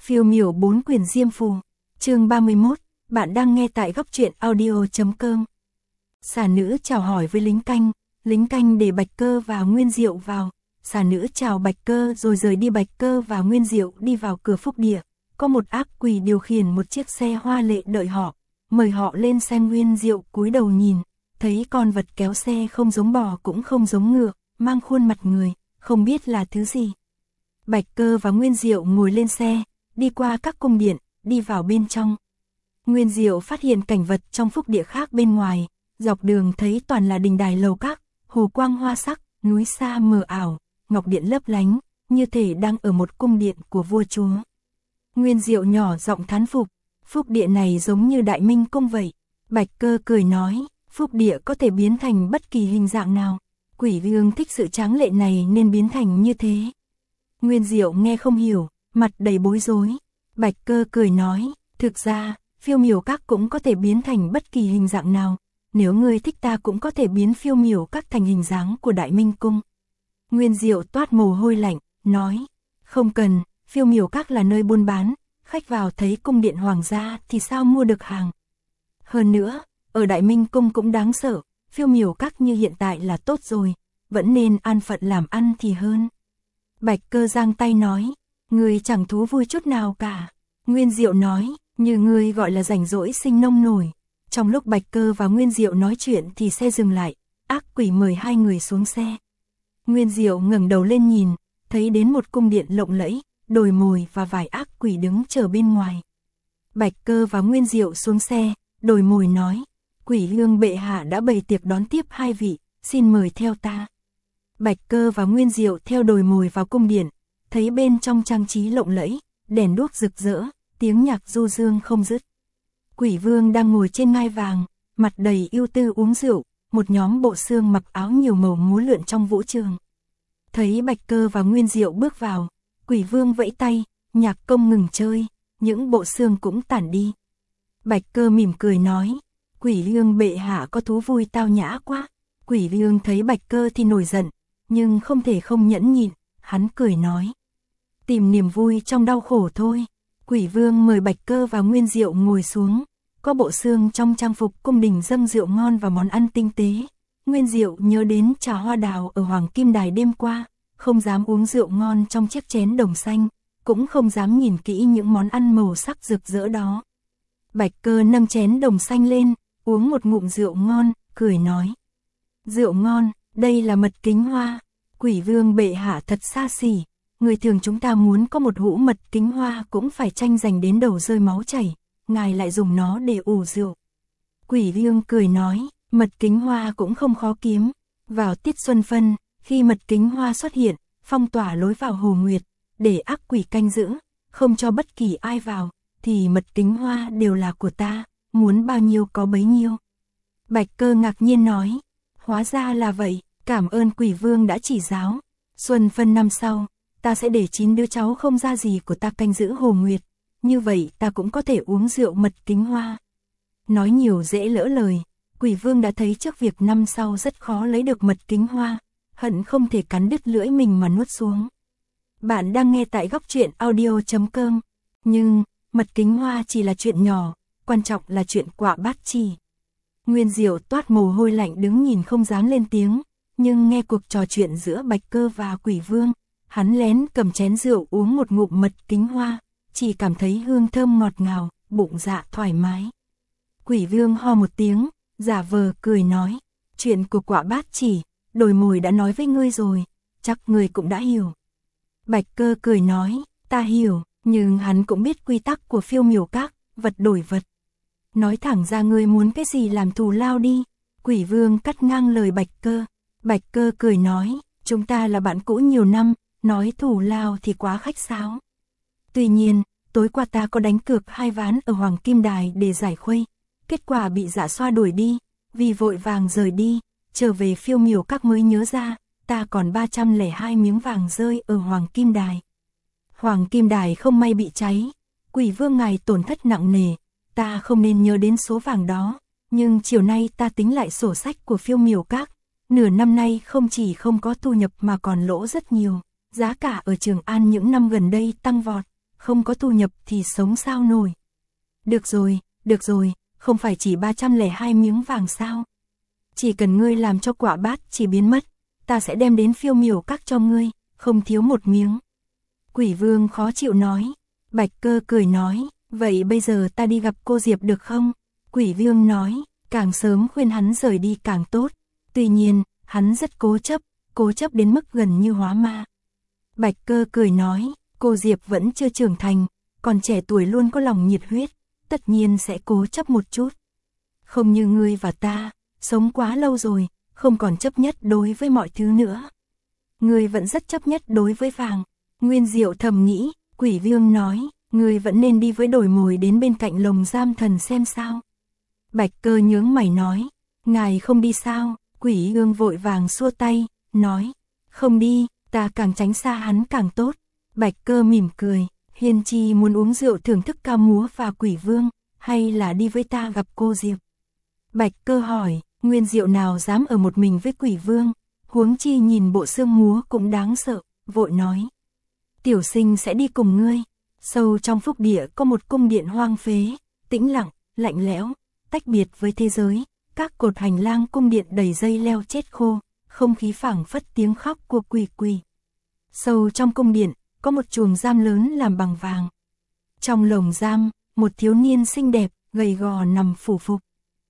Phiêu miểu 4 quyển diêm phù. Chương 31, bạn đang nghe tại góc truyện audio.com. Xà nữ chào hỏi với lính canh để Bạch Cơ và Nguyên Diệu vào. Xà nữ chào Bạch Cơ rồi rời đi. Bạch Cơ và Nguyên Diệu đi vào cửa phúc địa. Có một ác quỷ điều khiển một chiếc xe hoa lệ đợi họ, mời họ lên xe. Nguyên Diệu cúi đầu nhìn, thấy con vật kéo xe không giống bò cũng không giống ngựa, mang khuôn mặt người, không biết là thứ gì. Bạch Cơ và Nguyên Diệu ngồi lên xe, đi qua các cung điện, đi vào bên trong. Nguyên Diệu phát hiện cảnh vật trong phúc địa khác bên ngoài, dọc đường thấy toàn là đình đài lầu các, hồ quang hoa sắc, núi xa mờ ảo, ngọc điện lấp lánh, như thể đang ở một cung điện của vua chúa. Nguyên Diệu nhỏ giọng thán phục, phúc địa này giống như Đại Minh cung vậy. Bạch Cơ cười nói, phúc địa có thể biến thành bất kỳ hình dạng nào, Quỷ Vương thích sự tráng lệ này nên biến thành như thế. Nguyên Diệu nghe không hiểu, mặt đầy bối rối. Bạch Cơ cười nói, thực ra, phiêu miểu các cũng có thể biến thành bất kỳ hình dạng nào, nếu ngươi thích ta cũng có thể biến phiêu miểu các thành hình dáng của Đại Minh cung. Nguyên Diệu toát mồ hôi lạnh, nói, không cần, phiêu miểu các là nơi buôn bán, khách vào thấy cung điện hoàng gia thì sao mua được hàng. Hơn nữa, ở Đại Minh cung cũng đáng sợ, phiêu miểu các như hiện tại là tốt rồi, vẫn nên an phận làm ăn thì hơn. Bạch Cơ giang tay nói, ngươi chẳng thú vui chút nào cả. Nguyên Diệu nói, như ngươi gọi là rảnh rỗi sinh nông nổi. Trong lúc Bạch Cơ và Nguyên Diệu nói chuyện thì xe dừng lại, ác quỷ mời hai người xuống xe. Nguyên Diệu ngẩng đầu lên nhìn, thấy đến một cung điện lộng lẫy, đồi mồi và vài ác quỷ đứng chờ bên ngoài. Bạch Cơ và Nguyên Diệu xuống xe, đồi mồi nói, Quỷ Vương bệ hạ đã bày tiệc đón tiếp hai vị, xin mời theo ta. Bạch Cơ và Nguyên Diệu theo đồi mồi vào cung điện, thấy bên trong trang trí lộng lẫy, đèn đuốc rực rỡ, tiếng nhạc du dương không dứt. Quỷ Vương đang ngồi trên ngai vàng, mặt đầy ưu tư uống rượu, một nhóm bộ xương mặc áo nhiều màu múa lượn trong vũ trường. Thấy Bạch Cơ và Nguyên Diệu bước vào, Quỷ Vương vẫy tay, nhạc công ngừng chơi, những bộ xương cũng tản đi. Bạch Cơ mỉm cười nói, Quỷ Vương bệ hạ có thú vui tao nhã quá. Quỷ Vương thấy Bạch Cơ thì nổi giận, nhưng không thể không nhẫn nhịn, hắn cười nói, tìm niềm vui trong đau khổ thôi. Quỷ Vương mời Bạch Cơ và Nguyên Diệu ngồi xuống, có bộ xương trong trang phục cung đình dâng rượu ngon và món ăn tinh tế. Nguyên Diệu nhớ đến trà hoa đào ở Hoàng Kim Đài đêm qua, không dám uống rượu ngon trong chiếc chén đồng xanh, cũng không dám nhìn kỹ những món ăn màu sắc rực rỡ đó. Bạch Cơ nâng chén đồng xanh lên, uống một ngụm rượu ngon, cười nói, rượu ngon, đây là mật kính hoa. Quỷ Vương bệ hạ thật xa xỉ, người thường chúng ta muốn có một hũ mật kính hoa cũng phải tranh giành đến đầu rơi máu chảy, ngài lại dùng nó để ủ rượu. Quỷ Vương cười nói, mật kính hoa cũng không khó kiếm. Vào tiết xuân phân, khi mật kính hoa xuất hiện, phong tỏa lối vào hồ nguyệt, để ác quỷ canh giữ, không cho bất kỳ ai vào, thì mật kính hoa đều là của ta, muốn bao nhiêu có bấy nhiêu. Bạch Cơ ngạc nhiên nói, hóa ra là vậy, cảm ơn Quỷ Vương đã chỉ giáo. Xuân phân năm sau, ta sẽ để 9 đứa cháu không ra gì của ta canh giữ hồ nguyệt, như vậy ta cũng có thể uống rượu mật kính hoa. Nói nhiều dễ lỡ lời, Quỷ Vương đã thấy trước việc năm sau rất khó lấy được mật kính hoa, hận không thể cắn đứt lưỡi mình mà nuốt xuống. Bạn đang nghe tại góc truyện audio.com, nhưng mật kính hoa chỉ là chuyện nhỏ, quan trọng là chuyện quạ bát chỉ. Nguyên Diệu toát mồ hôi lạnh đứng nhìn không dám lên tiếng, nhưng nghe cuộc trò chuyện giữa Bạch Cơ và Quỷ Vương, hắn lén cầm chén rượu uống một ngụm mật kính hoa, chỉ cảm thấy hương thơm ngọt ngào, bụng dạ thoải mái. Quỷ Vương ho một tiếng, giả vờ cười nói, chuyện của quạ bát chỉ, đồi mồi đã nói với ngươi rồi, chắc ngươi cũng đã hiểu. Bạch Cơ cười nói, ta hiểu, nhưng hắn cũng biết quy tắc của phiêu miểu các, vật đổi vật. Nói thẳng ra ngươi muốn cái gì làm thù lao đi. Quỷ Vương cắt ngang lời Bạch Cơ. Bạch Cơ cười nói, chúng ta là bạn cũ nhiều năm, nói thù lao thì quá khách sáo. Tuy nhiên, tối qua ta có đánh cược 2 ván ở Hoàng Kim Đài để giải khuây, kết quả bị Dạ Xoa đuổi đi, vì vội vàng rời đi, trở về phiêu miểu các mới nhớ ra, ta còn 302 miếng vàng rơi ở Hoàng Kim Đài. Hoàng Kim Đài không may bị cháy, Quỷ Vương ngài tổn thất nặng nề, ta không nên nhớ đến số vàng đó, nhưng chiều nay ta tính lại sổ sách của phiêu miểu các, nửa năm nay không chỉ không có thu nhập mà còn lỗ rất nhiều, giá cả ở Trường An những năm gần đây tăng vọt, không có thu nhập thì sống sao nổi. Được rồi, không phải chỉ 302 miếng vàng sao? Chỉ cần ngươi làm cho quả bát chỉ biến mất, ta sẽ đem đến Phiêu Miểu Các cho ngươi, không thiếu một miếng. Quỷ Vương khó chịu nói. Bạch Cơ cười nói, vậy bây giờ ta đi gặp cô Diệp được không? Quỷ Vương nói, càng sớm khuyên hắn rời đi càng tốt. Tuy nhiên, hắn rất cố chấp đến mức gần như hóa ma. Bạch Cơ cười nói, cô Diệp vẫn chưa trưởng thành, còn trẻ tuổi luôn có lòng nhiệt huyết, tất nhiên sẽ cố chấp một chút. Không như ngươi và ta, sống quá lâu rồi, không còn chấp nhất đối với mọi thứ nữa. Ngươi vẫn rất chấp nhất đối với vàng. Nguyên Diệu thầm nghĩ, Quỷ Vương nói, ngươi vẫn nên đi với Đổi Mồi đến bên cạnh lồng giam thần xem sao. Bạch Cơ nhướng mày nói, ngài không đi sao? Quỷ Vương vội vàng xua tay, nói, không đi, ta càng tránh xa hắn càng tốt. Bạch Cơ mỉm cười, Hiên Chi muốn uống rượu thưởng thức ca múa và Quỷ Vương, hay là đi với ta gặp cô Diệp? Bạch Cơ hỏi, Nguyên Diệu nào dám ở một mình với Quỷ Vương, huống chi nhìn bộ xương múa cũng đáng sợ, vội nói. Tiểu sinh sẽ đi cùng ngươi. Sâu trong phúc địa có một cung điện hoang phế, tĩnh lặng, lạnh lẽo, tách biệt với thế giới. Các cột hành lang cung điện đầy dây leo chết khô, không khí phảng phất tiếng khóc của quỷ quỷ. Sâu trong cung điện, có một chuồng giam lớn làm bằng vàng. Trong lồng giam, một thiếu niên xinh đẹp, gầy gò nằm phủ phục.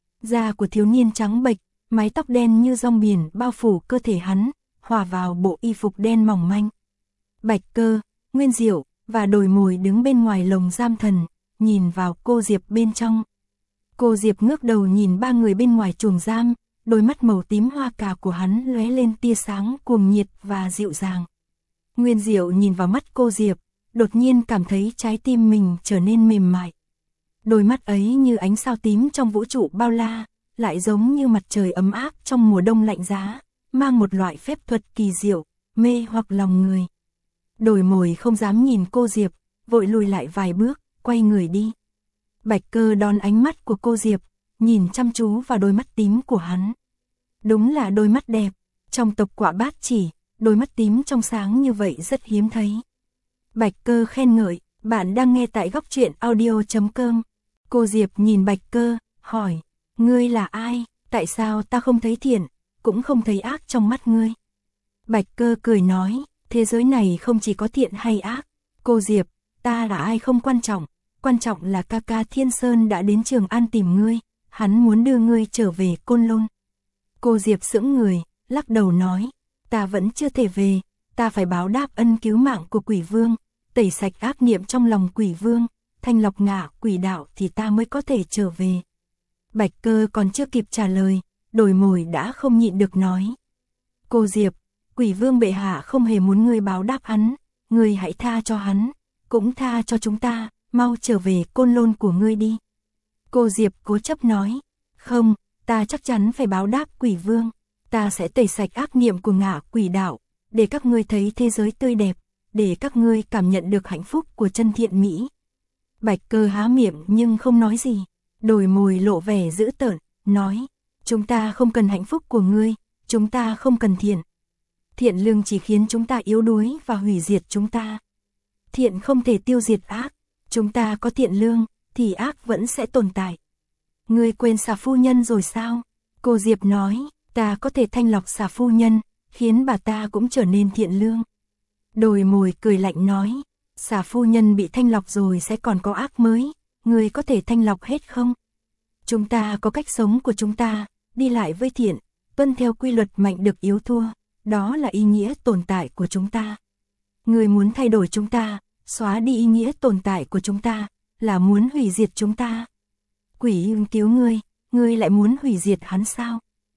Da của thiếu niên trắng bệch, mái tóc đen như rong biển bao phủ cơ thể hắn, hòa vào bộ y phục đen mỏng manh. Bạch Cơ, Nguyên Diệu và Đổi Mồi đứng bên ngoài lồng giam thần, nhìn vào cô Diệp bên trong. Cô Diệp ngước đầu nhìn ba người bên ngoài chuồng giam, đôi mắt màu tím hoa cà của hắn lóe lên tia sáng cuồng nhiệt và dịu dàng. Nguyên Diệu nhìn vào mắt cô Diệp, đột nhiên cảm thấy trái tim mình trở nên mềm mại. Đôi mắt ấy như ánh sao tím trong vũ trụ bao la, lại giống như mặt trời ấm áp trong mùa đông lạnh giá, mang một loại phép thuật kỳ diệu, mê hoặc lòng người. Đổi Mồi không dám nhìn cô Diệp, vội lùi lại vài bước, quay người đi. Bạch Cơ đón ánh mắt của cô Diệp, nhìn chăm chú vào đôi mắt tím của hắn. Đúng là đôi mắt đẹp, trong tộc Quả Bát Chỉ, đôi mắt tím trong sáng như vậy rất hiếm thấy. Bạch Cơ khen ngợi, bạn đang nghe tại Góc Truyện Audio.com. Cô Diệp nhìn Bạch Cơ, hỏi, ngươi là ai, tại sao ta không thấy thiện, cũng không thấy ác trong mắt ngươi? Bạch Cơ cười nói, thế giới này không chỉ có thiện hay ác. Cô Diệp, ta là ai không quan trọng là ca ca Thiên Sơn đã đến Trường An tìm ngươi, hắn muốn đưa ngươi trở về Côn Lôn. Cô Diệp sững người, lắc đầu nói, ta vẫn chưa thể về, ta phải báo đáp ân cứu mạng của Quỷ Vương, tẩy sạch ác niệm trong lòng Quỷ Vương, thanh lọc ngạ quỷ đạo thì ta mới có thể trở về. Bạch Cơ còn chưa kịp trả lời, Đổi Mồi đã không nhịn được nói. Cô Diệp, Quỷ Vương bệ hạ không hề muốn ngươi báo đáp hắn, ngươi hãy tha cho hắn, cũng tha cho chúng ta, mau trở về Côn Lôn của ngươi đi. Cô Diệp cố chấp nói, không, ta chắc chắn phải báo đáp Quỷ Vương, ta sẽ tẩy sạch ác niệm của ngạ quỷ đạo, để các ngươi thấy thế giới tươi đẹp, để các ngươi cảm nhận được hạnh phúc của chân thiện mỹ. Bạch Cơ há miệng nhưng không nói gì. Đổi Mồi lộ vẻ dữ tợn, nói, chúng ta không cần hạnh phúc của ngươi, chúng ta không cần thiện. Thiện lương chỉ khiến chúng ta yếu đuối và hủy diệt chúng ta. Thiện không thể tiêu diệt ác, chúng ta có thiện lương, thì ác vẫn sẽ tồn tại. Ngươi quên Xà phu nhân rồi sao? Cô Diệp nói, ta có thể thanh lọc Xà phu nhân, khiến bà ta cũng trở nên thiện lương. Đổi Mồi cười lạnh nói, Xà phu nhân bị thanh lọc rồi sẽ còn có ác mới, ngươi có thể thanh lọc hết không? Chúng ta có cách sống của chúng ta, đi lại với thiện, tuân theo quy luật mạnh được yếu thua, đó là ý nghĩa tồn tại của chúng ta. Ngươi muốn thay đổi chúng ta, xóa đi ý nghĩa tồn tại của chúng ta, là muốn hủy diệt chúng ta. Quỷ Ưng cứu ngươi lại muốn hủy diệt hắn sao?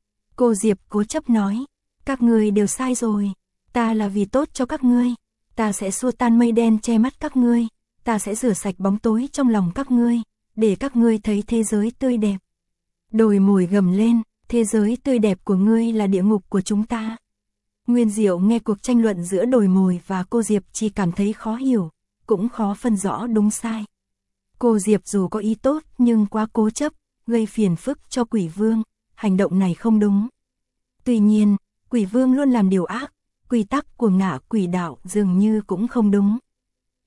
Cô Diệp cố chấp nói, các ngươi đều sai rồi, ta là vì tốt cho các ngươi, ta sẽ xua tan mây đen che mắt các ngươi, ta sẽ rửa sạch bóng tối trong lòng các ngươi, để các ngươi thấy thế giới tươi đẹp. Đổi Mồi gầm lên, thế giới tươi đẹp của ngươi là địa ngục của chúng ta. Nguyên Diệu nghe cuộc tranh luận giữa Đổi Mồi và cô Diệp chỉ cảm thấy khó hiểu, cũng khó phân rõ đúng sai. Cô Diệp dù có ý tốt nhưng quá cố chấp, gây phiền phức cho Quỷ Vương, hành động này không đúng. Tuy nhiên, Quỷ Vương luôn làm điều ác, quy tắc của ngạ quỷ đạo dường như cũng không đúng.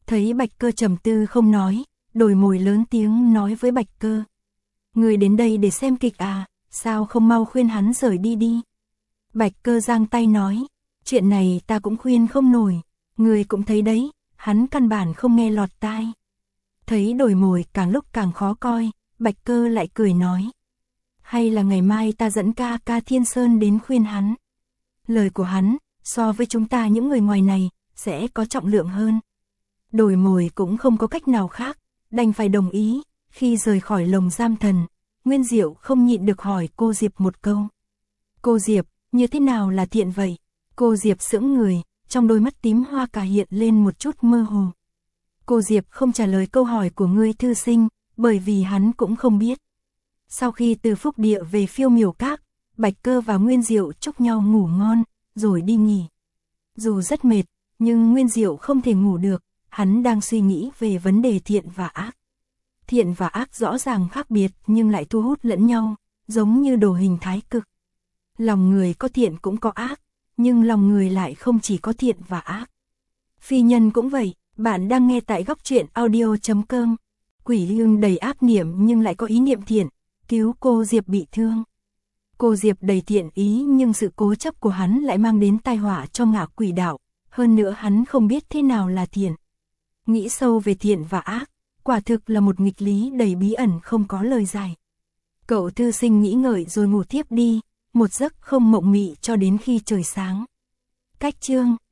Thấy Bạch Cơ trầm tư không nói, Đổi Mồi lớn tiếng nói với Bạch Cơ. Người đến đây để xem kịch à, sao không mau khuyên hắn rời đi đi. Bạch Cơ giang tay nói, chuyện này ta cũng khuyên không nổi, người cũng thấy đấy, hắn căn bản không nghe lọt tai. Thấy Đổi Mồi càng lúc càng khó coi, Bạch Cơ lại cười nói. Hay là ngày mai ta dẫn ca ca Thiên Sơn đến khuyên hắn. Lời của hắn, so với chúng ta những người ngoài này, sẽ có trọng lượng hơn. Đổi Mồi cũng không có cách nào khác, đành phải đồng ý. Khi rời khỏi lồng giam thần, Nguyên Diệu không nhịn được hỏi cô Diệp một câu. Cô Diệp, như thế nào là thiện vậy? Cô Diệp sững người, trong đôi mắt tím hoa cả hiện lên một chút mơ hồ. Cô Diệp không trả lời câu hỏi của ngươi thư sinh, bởi vì hắn cũng không biết. Sau khi từ Phúc Địa về Phiêu Miểu Các, Bạch Cơ và Nguyên Diệu chúc nhau ngủ ngon, rồi đi nghỉ. Dù rất mệt, nhưng Nguyên Diệu không thể ngủ được, hắn đang suy nghĩ về vấn đề thiện và ác. Thiện và ác rõ ràng khác biệt nhưng lại thu hút lẫn nhau, giống như đồ hình thái cực. Lòng người có thiện cũng có ác, nhưng lòng người lại không chỉ có thiện và ác. Phi nhân cũng vậy, bạn đang nghe tại góc truyện audio.com. Quỷ Lương đầy ác niệm nhưng lại có ý niệm thiện, cứu cô Diệp bị thương. Cô Diệp đầy thiện ý nhưng sự cố chấp của hắn lại mang đến tai họa cho Ngạ Quỷ đạo, hơn nữa hắn không biết thế nào là thiện. Nghĩ sâu về thiện và ác, quả thực là một nghịch lý đầy bí ẩn không có lời giải. Cậu thư sinh nghĩ ngợi rồi ngủ thiếp đi, một giấc không mộng mị cho đến khi trời sáng. Cách chương